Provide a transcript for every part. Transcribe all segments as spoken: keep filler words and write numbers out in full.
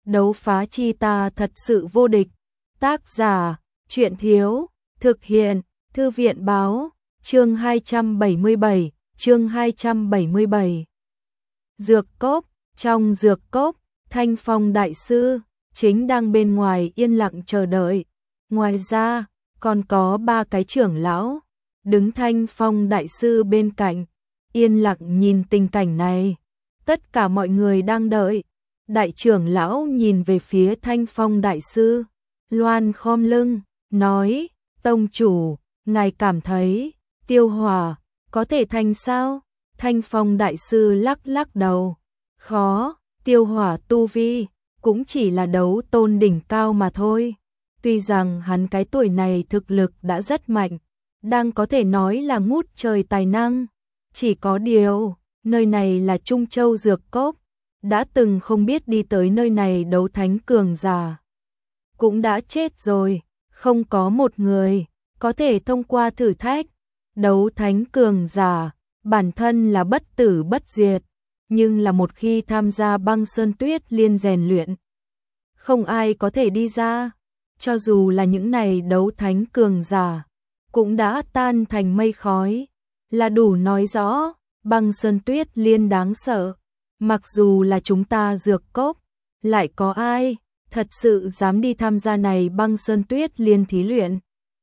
đấu phá chi ta thật sự vô địch. Tác giả, Truyện Thiếu, thực hiện, Thư viện Báo, chương hai trăm bảy mươi bảy, chương hai trăm bảy mươi bảy. Dược cốc, trong dược cốc, Thanh Phong đại sư chính đang bên ngoài yên lặng chờ đợi. Ngoài ra, còn có ba cái trưởng lão đứng Thanh Phong đại sư bên cạnh, yên lặng nhìn tình cảnh này. Tất cả mọi người đang đợi. Đại trưởng lão nhìn về phía Thanh Phong đại sư, loan khom lưng, nói: "Tông chủ, ngài cảm thấy Tiêu Hỏa có thể thành sao?" Thanh Phong đại sư lắc lắc đầu, "Khó, Tiêu Hỏa tu vi cũng chỉ là đấu tôn đỉnh cao mà thôi. Tuy rằng hắn cái tuổi này thực lực đã rất mạnh, đang có thể nói là ngút trời tài năng, chỉ có điều, nơi này là Trung Châu Dược Cốc, đã từng không biết đi tới nơi này đấu thánh cường giả cũng đã chết rồi, không có một người có thể thông qua thử thách. Đấu thánh cường giả bản thân là bất tử bất diệt, nhưng là một khi tham gia Băng Sơn Tuyết Liên rèn luyện, không ai có thể đi ra. Cho dù là những này đấu thánh cường giả cũng đã tan thành mây khói, là đủ nói rõ Băng Sơn Tuyết Liên đáng sợ. Mặc dù là chúng ta Dược Cốc, lại có ai thật sự dám đi tham gia này Băng Sơn Tuyết Liên thí luyện?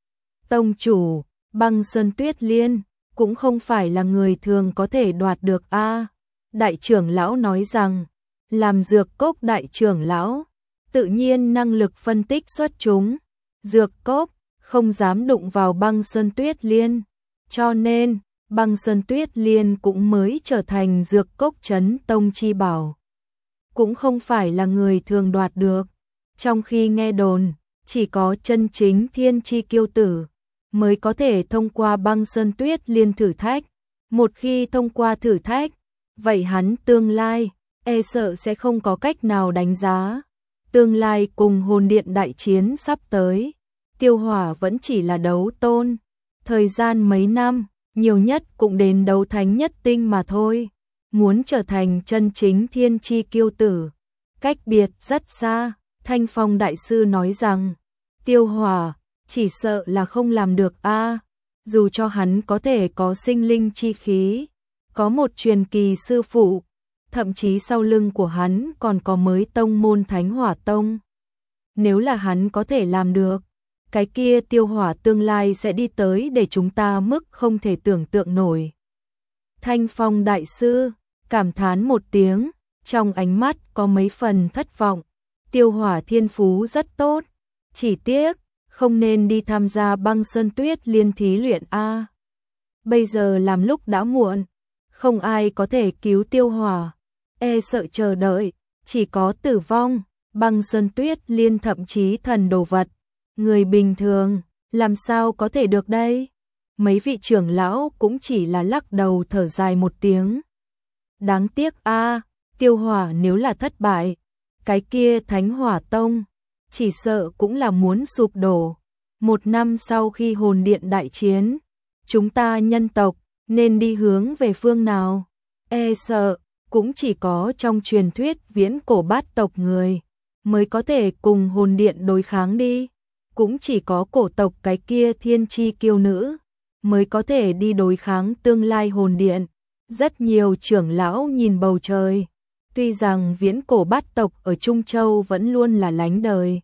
Tông chủ, Băng Sơn Tuyết Liên cũng không phải là người thường có thể đoạt được a." Đại trưởng lão nói rằng, làm Dược Cốc đại trưởng lão, tự nhiên năng lực phân tích xuất chúng. Dược Cốc không dám đụng vào Băng Sơn Tuyết Liên, cho nên Băng Sơn Tuyết Liên cũng mới trở thành Dược Cốc trấn tông chi bảo, cũng không phải là người thường đoạt được. Trong khi nghe đồn, chỉ có chân chính thiên chi kiêu tử mới có thể thông qua Băng Sơn Tuyết Liên thử thách. Một khi thông qua thử thách, vậy hắn tương lai e sợ sẽ không có cách nào đánh giá. Tương lai cùng hồn điện đại chiến sắp tới, Tiêu Hỏa vẫn chỉ là đấu tôn, thời gian mấy năm, nhiều nhất cũng đến đấu thánh nhất tinh mà thôi. Muốn trở thành chân chính thiên chi kiêu tử, cách biệt rất xa. Thanh Phong đại sư nói rằng, Tiêu Hỏa chỉ sợ là không làm được a. Dù cho hắn có thể có sinh linh chi khí, có một truyền kỳ sư phụ, thậm chí sau lưng của hắn còn có mới tông môn Thánh Hỏa Tông. Nếu là hắn có thể làm được, cái kia Tiêu Hỏa tương lai sẽ đi tới để chúng ta mức không thể tưởng tượng nổi. Thanh Phong đại sư cảm thán một tiếng, trong ánh mắt có mấy phần thất vọng. Tiêu Hỏa thiên phú rất tốt, chỉ tiếc không nên đi tham gia Băng Sơn Tuyết Liên thí luyện a. Bây giờ làm lúc đã muộn, không ai có thể cứu Tiêu Hỏa, e sợ chờ đợi chỉ có tử vong. Băng Sơn Tuyết Liên thậm chí thần đồ vật, người bình thường làm sao có thể được đây? Mấy vị trưởng lão cũng chỉ là lắc đầu thở dài một tiếng. Đáng tiếc a, Tiêu Hỏa nếu là thất bại, cái kia Thánh Hỏa Tông chỉ sợ cũng là muốn sụp đổ. Một năm sau khi hồn điện đại chiến, chúng ta nhân tộc nên đi hướng về phương nào? E sợ cũng chỉ có trong truyền thuyết viễn cổ bát tộc người mới có thể cùng hồn điện đối kháng đi. Cũng chỉ có cổ tộc cái kia thiên chi kiêu nữ mới có thể đi đối kháng tương lai hồn điện. Rất nhiều trưởng lão nhìn bầu trời. Tuy rằng viễn cổ bát tộc ở Trung Châu vẫn luôn là lánh đời,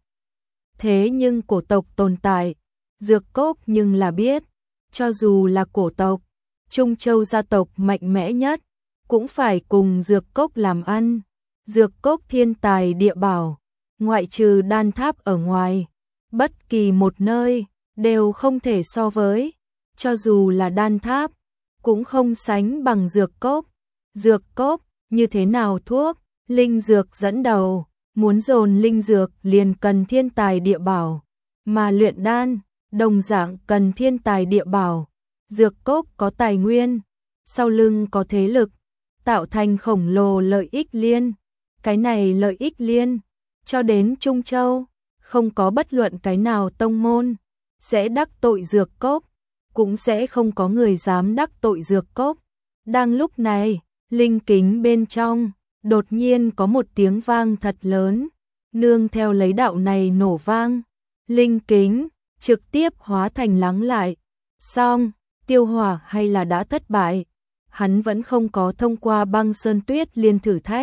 thế nhưng cổ tộc tồn tại, Dược Cốc nhưng là biết, cho dù là cổ tộc, Trung Châu gia tộc mạnh mẽ nhất, cũng phải cùng Dược Cốc làm ăn. Dược Cốc thiên tài địa bảo, ngoại trừ đan tháp ở ngoài, bất kỳ một nơi đều không thể so với, cho dù là đan tháp, cũng không sánh bằng Dược Cốc. Dược Cốc như thế nào thuốc, linh dược dẫn đầu, muốn dồn linh dược liền cần thiên tài địa bảo, mà luyện đan, đồng dạng cần thiên tài địa bảo. Dược Cốc có tài nguyên, sau lưng có thế lực, tạo thành khổng lồ lợi ích liên. Cái này lợi ích liên, cho đến Trung Châu, không có bất luận cái nào tông môn sẽ đắc tội Dược Cốc, cũng sẽ không có người dám đắc tội Dược Cốc. Đang lúc này, linh kính bên trong, đột nhiên có một tiếng vang thật lớn, Nương theo lấy đạo này nổ vang, linh kính trực tiếp hóa thành lắng lại. Xong, Tiêu Hỏa hay là đã thất bại, hắn vẫn không có thông qua băng sơn tuyết liên thử thách.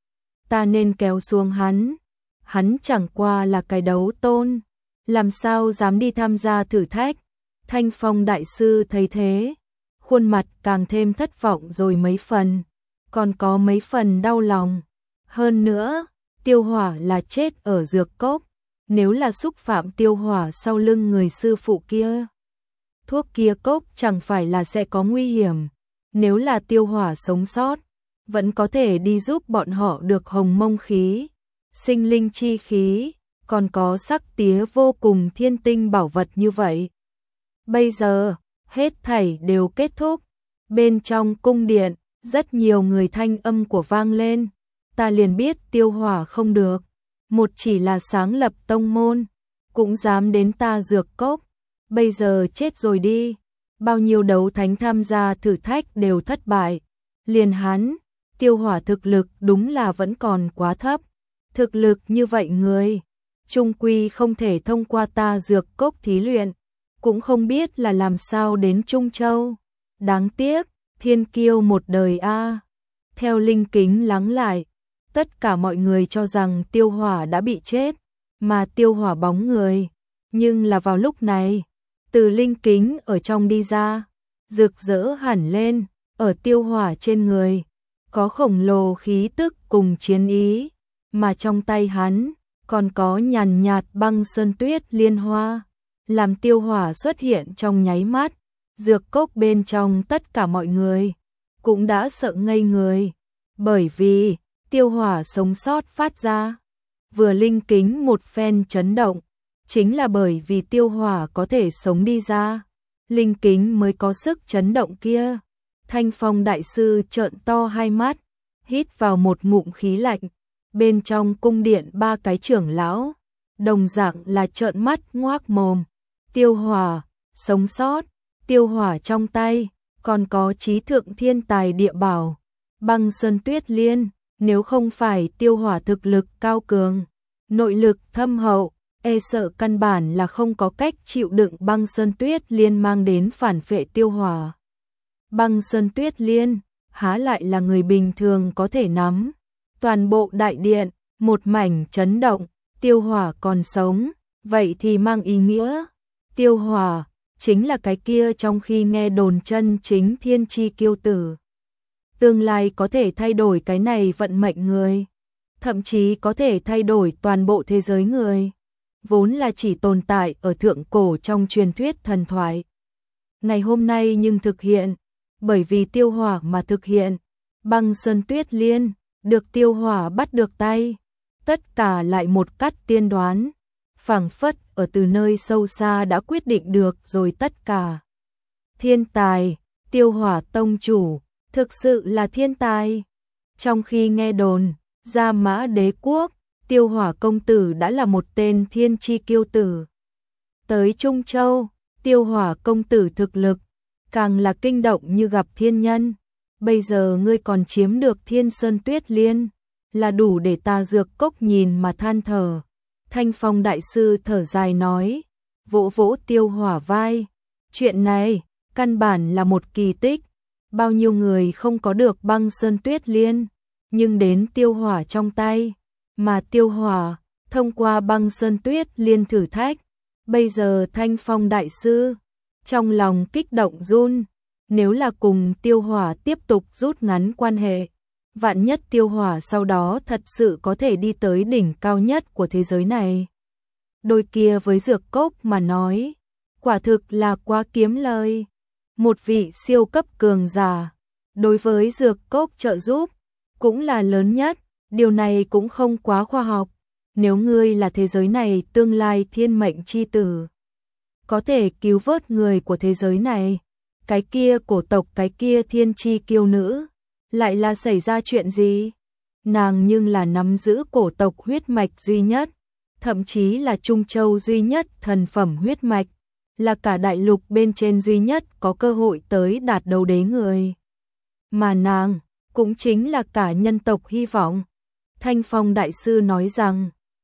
Ta nên kéo xuống hắn, hắn chẳng qua là cái đấu tôn, làm sao dám đi tham gia thử thách. Thanh Phong đại sư thấy thế, khuôn mặt càng thêm thất vọng rồi mấy phần, còn có mấy phần đau lòng. Hơn nữa, Tiêu Hỏa là chết ở dược cốc, nếu là xúc phạm Tiêu Hỏa sau lưng người sư phụ kia, thuốc kia cốc chẳng phải là sẽ có nguy hiểm. Nếu là Tiêu Hỏa sống sót, vẫn có thể đi giúp bọn họ được hồng mông khí, sinh linh chi khí, còn có sắc tía vô cùng thiên tinh bảo vật như vậy. Bây giờ, hết thảy đều kết thúc. Bên trong cung điện, rất nhiều người thanh âm của vang lên. Ta liền biết Tiêu Hỏa không được. Một chỉ là sáng lập tông môn, cũng dám đến ta dược cốc. Bây giờ chết rồi đi. Bao nhiêu đấu thánh tham gia thử thách đều thất bại. Liền hắn, Tiêu Hỏa thực lực đúng là vẫn còn quá thấp. Thực lực như vậy người, chung quy không thể thông qua ta dược cốc thí luyện. Cũng không biết là làm sao đến Trung Châu. Đáng tiếc, thiên kiêu một đời a. Theo linh kính lắng lại, tất cả mọi người cho rằng Tiêu Hỏa đã bị chết, mà Tiêu Hỏa bóng người. Nhưng là vào lúc này, từ linh kính ở trong đi ra, rực rỡ hẳn lên, ở Tiêu Hỏa trên người, có khổng lồ khí tức cùng chiến ý, mà trong tay hắn, còn có nhàn nhạt băng sơn tuyết liên hoa. Làm Tiêu Hỏa xuất hiện trong nháy mắt, dược cốc bên trong tất cả mọi người cũng đã sợ ngây người, bởi vì Tiêu Hỏa sống sót phát ra. Vừa linh kính một phen chấn động, chính là bởi vì Tiêu Hỏa có thể sống đi ra, linh kính mới có sức chấn động kia. Thanh Phong đại sư trợn to hai mắt, hít vào một ngụm khí lạnh. Bên trong cung điện ba cái trưởng lão, đồng dạng là trợn mắt ngoác mồm. Tiêu Hỏa, sống sót, Tiêu Hỏa trong tay, còn có trí thượng thiên tài địa bảo, băng sơn tuyết liên, nếu không phải Tiêu Hỏa thực lực cao cường, nội lực thâm hậu, e sợ căn bản là không có cách chịu đựng băng sơn tuyết liên mang đến phản phệ Tiêu Hỏa. Băng sơn tuyết liên, há lại là người bình thường có thể nắm. Toàn bộ đại điện, một mảnh chấn động, Tiêu Hỏa còn sống, vậy thì mang ý nghĩa. Tiêu Hỏa, chính là cái kia trong khi nghe đồn chân chính thiên chi kiêu tử. Tương lai có thể thay đổi cái này vận mệnh người, thậm chí có thể thay đổi toàn bộ thế giới người. Vốn là chỉ tồn tại ở thượng cổ trong truyền thuyết thần thoại. Ngày hôm nay nhưng thực hiện, bởi vì Tiêu Hỏa mà thực hiện. Băng sơn tuyết liên, được Tiêu Hỏa bắt được tay. Tất cả lại một cách tiên đoán, phảng phất ở từ nơi sâu xa đã quyết định được rồi tất cả. Thiên tài, Tiêu Hỏa tông chủ, thực sự là thiên tài. Trong khi nghe đồn, Gia Mã đế quốc, Tiêu Hỏa công tử đã là một tên thiên chi kiêu tử. Tới Trung Châu, Tiêu Hỏa công tử thực lực, càng là kinh động như gặp thiên nhân. Bây giờ ngươi còn chiếm được Thiên Sơn Tuyết Liên, là đủ để ta dược cốc nhìn mà than thở. Thanh Phong đại sư thở dài nói, vỗ vỗ Tiêu Hỏa vai. Chuyện này, căn bản là một kỳ tích. Bao nhiêu người không có được băng sơn tuyết liên, nhưng đến Tiêu Hỏa trong tay. Mà Tiêu Hỏa, thông qua băng sơn tuyết liên thử thách. Bây giờ Thanh Phong đại sư, trong lòng kích động run. Nếu là cùng Tiêu Hỏa tiếp tục rút ngắn quan hệ, vạn nhất Tiêu Hỏa sau đó thật sự có thể đi tới đỉnh cao nhất của thế giới này. Đôi kia với dược cốc mà nói, quả thực là quá kiếm lời. Một vị siêu cấp cường giả, đối với dược cốc trợ giúp, cũng là lớn nhất, điều này cũng không quá khoa học. Nếu ngươi là thế giới này tương lai thiên mệnh chi tử, có thể cứu vớt người của thế giới này, cái kia cổ tộc cái kia thiên chi kiêu nữ, lại là xảy ra chuyện gì? Nàng nhưng là nắm giữ cổ tộc huyết mạch duy nhất, thậm chí là Trung Châu duy nhất thần phẩm huyết mạch, là cả đại lục bên trên duy nhất có cơ hội tới đạt đấu đế người. Mà nàng, cũng chính là cả nhân tộc hy vọng. Thanh Phong đại sư nói rằng,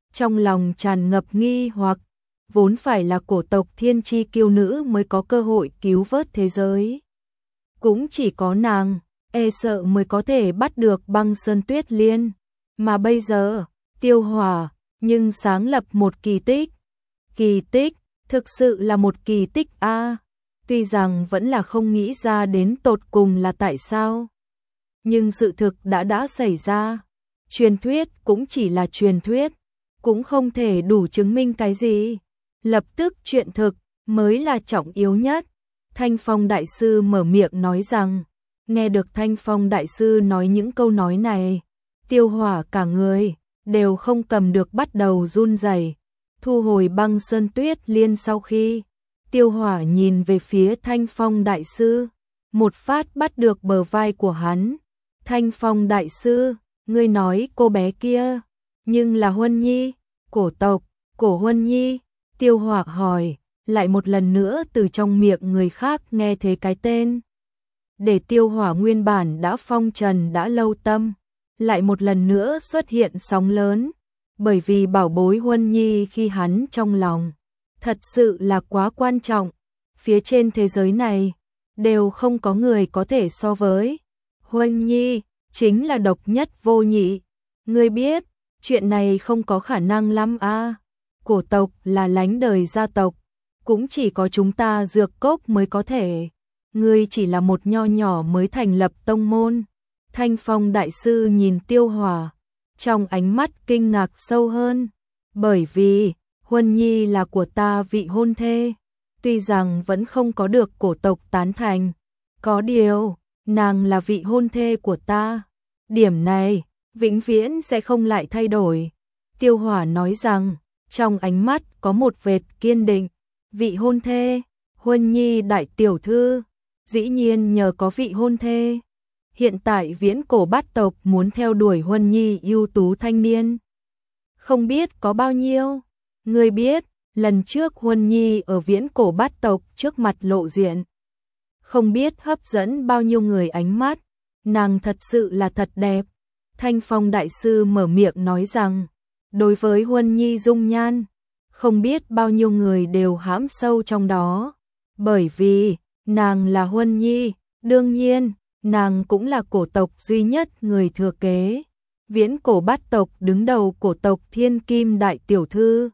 trong lòng tràn ngập nghi hoặc, vốn phải là cổ tộc thiên chi kiêu nữ mới có cơ hội cứu vớt thế giới. Cũng chỉ có nàng, e sợ mới có thể bắt được Băng Sơn Tuyết Liên, mà bây giờ, Tiêu Hỏa, nhưng sáng lập một kỳ tích. Kỳ tích, thực sự là một kỳ tích a. À, tuy rằng vẫn là không nghĩ ra đến tột cùng là tại sao, nhưng sự thực đã đã xảy ra. Truyền thuyết cũng chỉ là truyền thuyết, cũng không thể đủ chứng minh cái gì. Lập tức chuyện thực mới là trọng yếu nhất. Thanh Phong Đại Sư mở miệng nói rằng, nghe được Thanh Phong Đại Sư nói những câu nói này, Tiêu Hỏa cả người đều không cầm được bắt đầu run rẩy. Thu hồi Băng Sơn Tuyết Liên sau khi, Tiêu Hỏa nhìn về phía Thanh Phong Đại Sư, một phát bắt được bờ vai của hắn. Thanh Phong Đại Sư, ngươi nói cô bé kia, nhưng là Huân Nhi, cổ tộc, cổ Huân Nhi. Tiêu Hỏa hỏi, lại một lần nữa từ trong miệng người khác nghe thấy cái tên. Để Tiêu Hỏa nguyên bản đã phong trần đã lâu tâm, lại một lần nữa xuất hiện sóng lớn, bởi vì bảo bối Huân Nhi khi hắn trong lòng, thật sự là quá quan trọng, phía trên thế giới này, đều không có người có thể so với. Huân Nhi, chính là độc nhất vô nhị, ngươi biết, chuyện này không có khả năng lắm a. À. Cổ tộc là lánh đời gia tộc, cũng chỉ có chúng ta Dược Cốc mới có thể, ngươi chỉ là một nho nhỏ mới thành lập tông môn. Thanh Phong Đại Sư nhìn Tiêu Hỏa, trong ánh mắt kinh ngạc sâu hơn, bởi vì Huân Nhi là của ta vị hôn thê, tuy rằng vẫn không có được cổ tộc tán thành, có điều, nàng là vị hôn thê của ta, điểm này vĩnh viễn sẽ không lại thay đổi. Tiêu Hỏa nói rằng, trong ánh mắt có một vệt kiên định, vị hôn thê, Huân Nhi đại tiểu thư, dĩ nhiên nhờ có vị hôn thê. Hiện tại Viễn Cổ Bát tộc muốn theo đuổi Huân Nhi ưu tú thanh niên, không biết có bao nhiêu. Ngươi biết, lần trước Huân Nhi ở Viễn Cổ Bát tộc trước mặt lộ diện, không biết hấp dẫn bao nhiêu người ánh mắt, nàng thật sự là thật đẹp. Thanh Phong Đại Sư mở miệng nói rằng, đối với Huân Nhi dung nhan, không biết bao nhiêu người đều hãm sâu trong đó, bởi vì nàng là Huân Nhi, đương nhiên, nàng cũng là cổ tộc duy nhất người thừa kế. Viễn Cổ Bát tộc đứng đầu cổ tộc Thiên Kim đại tiểu thư.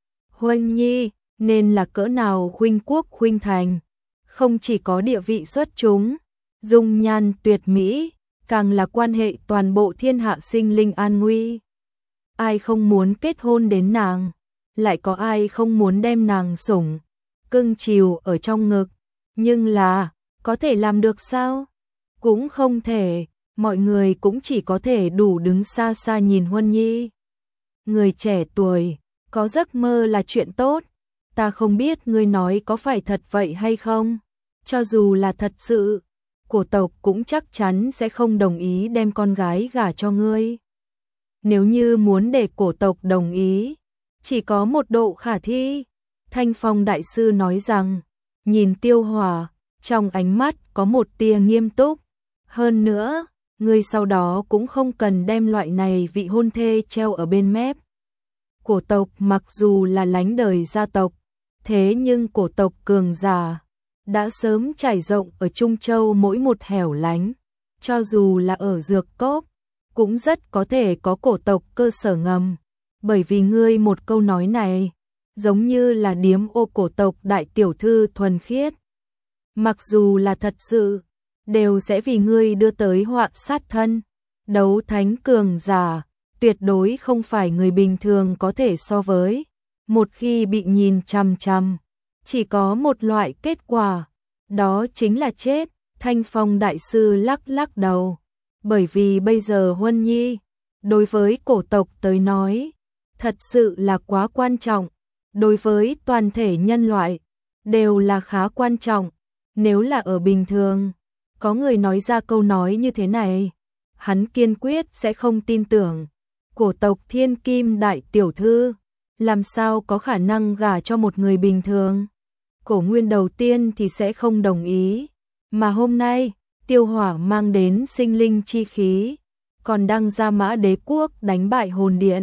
Huân Nhi nên là cỡ nào khuynh quốc khuynh thành, không chỉ có địa vị xuất chúng, dung nhan tuyệt mỹ, càng là quan hệ toàn bộ thiên hạ sinh linh an nguy. Ai không muốn kết hôn đến nàng, lại có ai không muốn đem nàng sủng, cưng chiều ở trong ngực, nhưng là, có thể làm được sao? Cũng không thể, mọi người cũng chỉ có thể đủ đứng xa xa nhìn Huân Nhi. Người trẻ tuổi, có giấc mơ là chuyện tốt, ta không biết ngươi nói có phải thật vậy hay không, cho dù là thật sự, cổ tộc cũng chắc chắn sẽ không đồng ý đem con gái gả cho ngươi. Nếu như muốn để cổ tộc đồng ý, chỉ có một độ khả thi. Thanh Phong Đại Sư nói rằng, nhìn Tiêu Hỏa, trong ánh mắt có một tia nghiêm túc. Hơn nữa, ngươi sau đó cũng không cần đem loại này vị hôn thê treo ở bên mép. Cổ tộc mặc dù là lánh đời gia tộc, thế nhưng cổ tộc cường giả đã sớm trải rộng ở Trung Châu mỗi một hẻo lánh, cho dù là ở Dược Cốc, cũng rất có thể có cổ tộc cơ sở ngầm, bởi vì ngươi một câu nói này, giống như là điếm ô cổ tộc đại tiểu thư thuần khiết. Mặc dù là thật sự, đều sẽ vì ngươi đưa tới họa sát thân. Đấu thánh cường giả, tuyệt đối không phải người bình thường có thể so với. Một khi bị nhìn chằm chằm, chỉ có một loại kết quả, đó chính là chết. Thanh Phong Đại Sư lắc lắc đầu, bởi vì bây giờ Huân Nhi, đối với cổ tộc tới nói, thật sự là quá quan trọng, đối với toàn thể nhân loại, đều là khá quan trọng. Nếu là ở bình thường, có người nói ra câu nói như thế này, hắn kiên quyết sẽ không tin tưởng. Cổ tộc Thiên Kim đại tiểu thư, làm sao có khả năng gả cho một người bình thường? Cổ Nguyên đầu tiên thì sẽ không đồng ý, mà hôm nay, Tiêu Hỏa mang đến sinh linh chi khí, còn đăng ra Mã Đế quốc đánh bại hồn điện,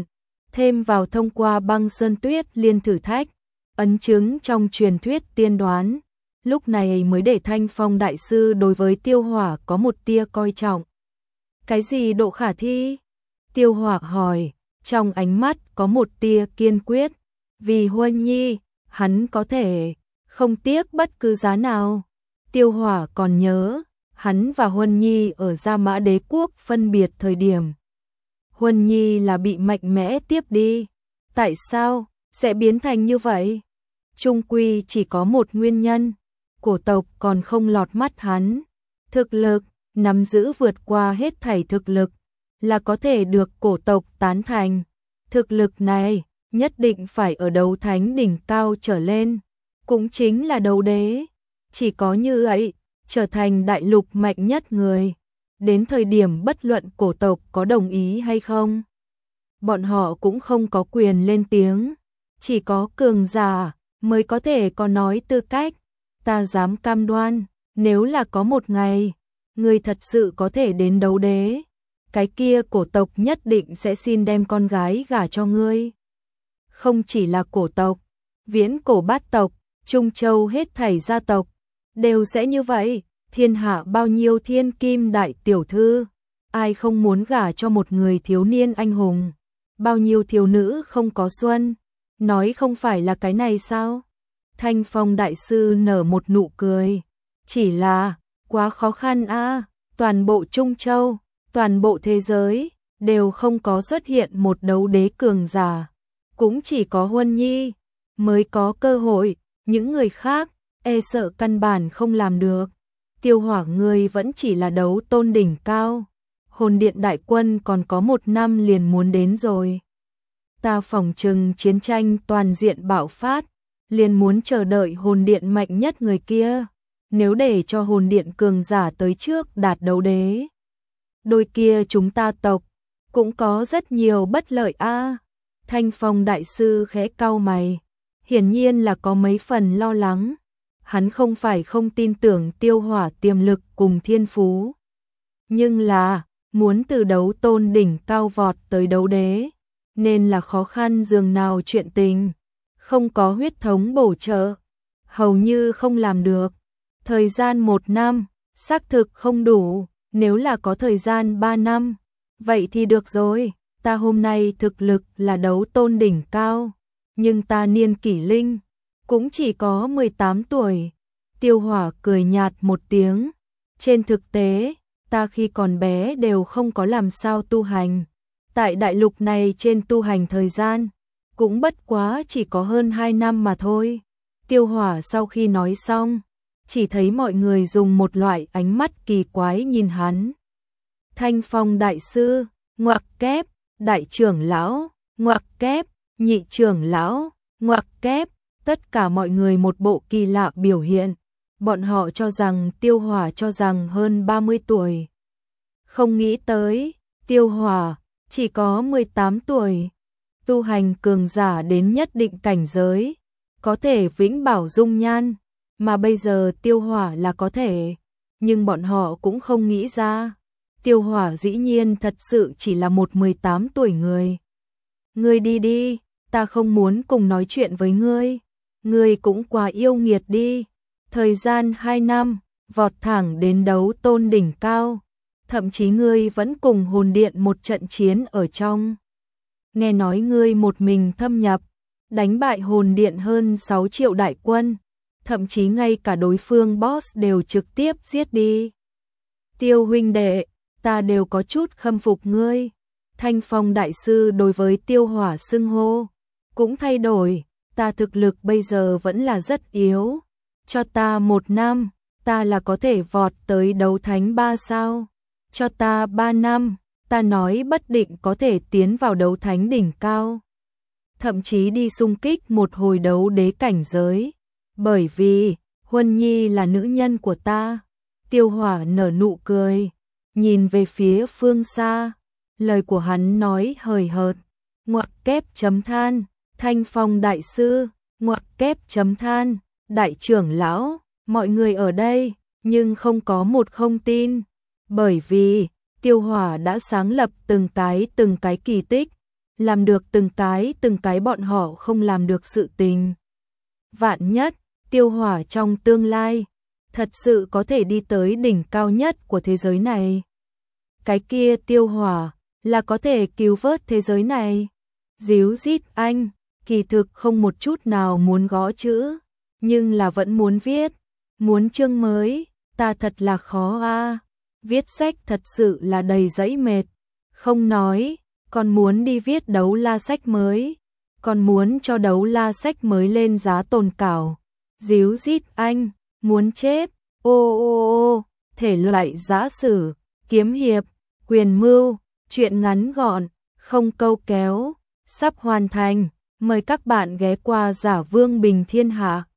thêm vào thông qua băng sơn tuyết liên thử thách, ấn chứng trong truyền thuyết tiên đoán, lúc này mới để Thanh Phong đại sư đối với Tiêu Hỏa có một tia coi trọng. Cái gì độ khả thi? Tiêu Hỏa hỏi, trong ánh mắt có một tia kiên quyết, vì Huân Nhi, hắn có thể không tiếc bất cứ giá nào. Tiêu Hỏa còn nhớ, hắn và Huân Nhi ở Gia Mã Đế quốc phân biệt thời điểm. Huân Nhi là bị mạnh mẽ tiếp đi. Tại sao sẽ biến thành như vậy? Chung quy chỉ có một nguyên nhân, cổ tộc còn không lọt mắt hắn. Thực lực, nắm giữ vượt qua hết thảy thực lực, là có thể được cổ tộc tán thành. Thực lực này, nhất định phải ở đấu thánh đỉnh cao trở lên, cũng chính là đấu đế. Chỉ có như vậy, trở thành đại lục mạnh nhất người. Đến thời điểm bất luận cổ tộc có đồng ý hay không, bọn họ cũng không có quyền lên tiếng. Chỉ có cường giả mới có thể có nói tư cách. Ta dám cam đoan, nếu là có một ngày, người thật sự có thể đến đấu đế, cái kia cổ tộc nhất định sẽ xin đem con gái gả cho ngươi. Không chỉ là cổ tộc, viễn cổ bát tộc, Trung Châu hết thảy gia tộc, đều sẽ như vậy. Thiên hạ bao nhiêu thiên kim đại tiểu thư, ai không muốn gả cho một người thiếu niên anh hùng, bao nhiêu thiếu nữ không có xuân, nói không phải là cái này sao? Thanh Phong đại sư nở một nụ cười, chỉ là, quá khó khăn a, toàn bộ Trung Châu, toàn bộ thế giới, đều không có xuất hiện một đấu đế cường giả, cũng chỉ có Huân Nhi, mới có cơ hội, những người khác, e sợ căn bản không làm được. Tiêu Hỏa ngươi vẫn chỉ là đấu tôn đỉnh cao, hồn điện đại quân còn có một năm liền muốn đến rồi. Ta phỏng chừng chiến tranh toàn diện bạo phát, liền muốn chờ đợi hồn điện mạnh nhất người kia. Nếu để cho hồn điện cường giả tới trước đạt đấu đế, đôi kia chúng ta tộc cũng có rất nhiều bất lợi a. Thanh Phong đại sư khẽ cau mày, hiển nhiên là có mấy phần lo lắng. Hắn không phải không tin tưởng Tiêu Hỏa tiềm lực cùng thiên phú, nhưng là muốn từ đấu tôn đỉnh cao vọt tới đấu đế, nên là khó khăn dường nào chuyện tình, không có huyết thống bổ trợ, hầu như không làm được. Thời gian một năm, xác thực không đủ, nếu là có thời gian ba năm, vậy thì được rồi. Ta hôm nay thực lực là đấu tôn đỉnh cao, nhưng ta niên kỷ linh cũng chỉ có mười tám tuổi. Tiêu Hỏa cười nhạt một tiếng, trên thực tế, ta khi còn bé đều không có làm sao tu hành. Tại đại lục này trên tu hành thời gian, cũng bất quá chỉ có hơn hai năm mà thôi. Tiêu Hỏa sau khi nói xong, chỉ thấy mọi người dùng một loại ánh mắt kỳ quái nhìn hắn. Thanh Phong đại sư, ngoặc kép, đại trưởng lão, ngoặc kép, nhị trưởng lão, ngoặc kép, tất cả mọi người một bộ kỳ lạ biểu hiện. Bọn họ cho rằng Tiêu Hỏa cho rằng hơn ba mươi tuổi. Không nghĩ tới, Tiêu Hỏa chỉ có mười tám tuổi. Tu hành cường giả đến nhất định cảnh giới, có thể vĩnh bảo dung nhan, mà bây giờ Tiêu Hỏa là có thể, nhưng bọn họ cũng không nghĩ ra. Tiêu Hỏa dĩ nhiên thật sự chỉ là một mười tám tuổi người. Ngươi đi đi, ta không muốn cùng nói chuyện với ngươi. Ngươi cũng quá yêu nghiệt đi. Thời gian hai năm, vọt thẳng đến đấu tôn đỉnh cao. Thậm chí ngươi vẫn cùng hồn điện một trận chiến ở trong. Nghe nói ngươi một mình thâm nhập, đánh bại hồn điện hơn sáu triệu đại quân. Thậm chí ngay cả đối phương boss đều trực tiếp giết đi. Tiêu huynh đệ, ta đều có chút khâm phục ngươi. Thanh Phong đại sư đối với Tiêu Hỏa xưng hô cũng thay đổi. Ta thực lực bây giờ vẫn là rất yếu. Cho ta một năm, ta là có thể vọt tới đấu thánh ba sao. Cho ta ba năm, ta nói bất định có thể tiến vào đấu thánh đỉnh cao. Thậm chí đi xung kích một hồi đấu đế cảnh giới. Bởi vì, Huân Nhi là nữ nhân của ta. Tiêu Hỏa nở nụ cười, nhìn về phía phương xa. Lời của hắn nói hời hợt, ngoặc kép chấm than. Thanh Phong đại sư, ngoặc kép chấm than, đại trưởng lão, mọi người ở đây, nhưng không có một không tin. Bởi vì, Tiêu Hỏa đã sáng lập từng cái từng cái kỳ tích, làm được từng cái từng cái bọn họ không làm được sự tình. Vạn nhất, Tiêu Hỏa trong tương lai, thật sự có thể đi tới đỉnh cao nhất của thế giới này. Cái kia Tiêu Hỏa, là có thể cứu vớt thế giới này. Díu dít anh, kỳ thực không một chút nào muốn gõ chữ, nhưng là vẫn muốn viết, muốn chương mới, ta thật là khó a. Viết sách thật sự là đầy dẫy mệt, không nói, còn muốn đi viết đấu la sách mới, còn muốn cho đấu la sách mới lên giá tồn cảo. Díu dít anh, muốn chết, ô ô ô, thể loại giã sử, kiếm hiệp, quyền mưu, truyện ngắn gọn, không câu kéo, sắp hoàn thành, mời các bạn ghé qua Giả Vương Bình Thiên Hạ.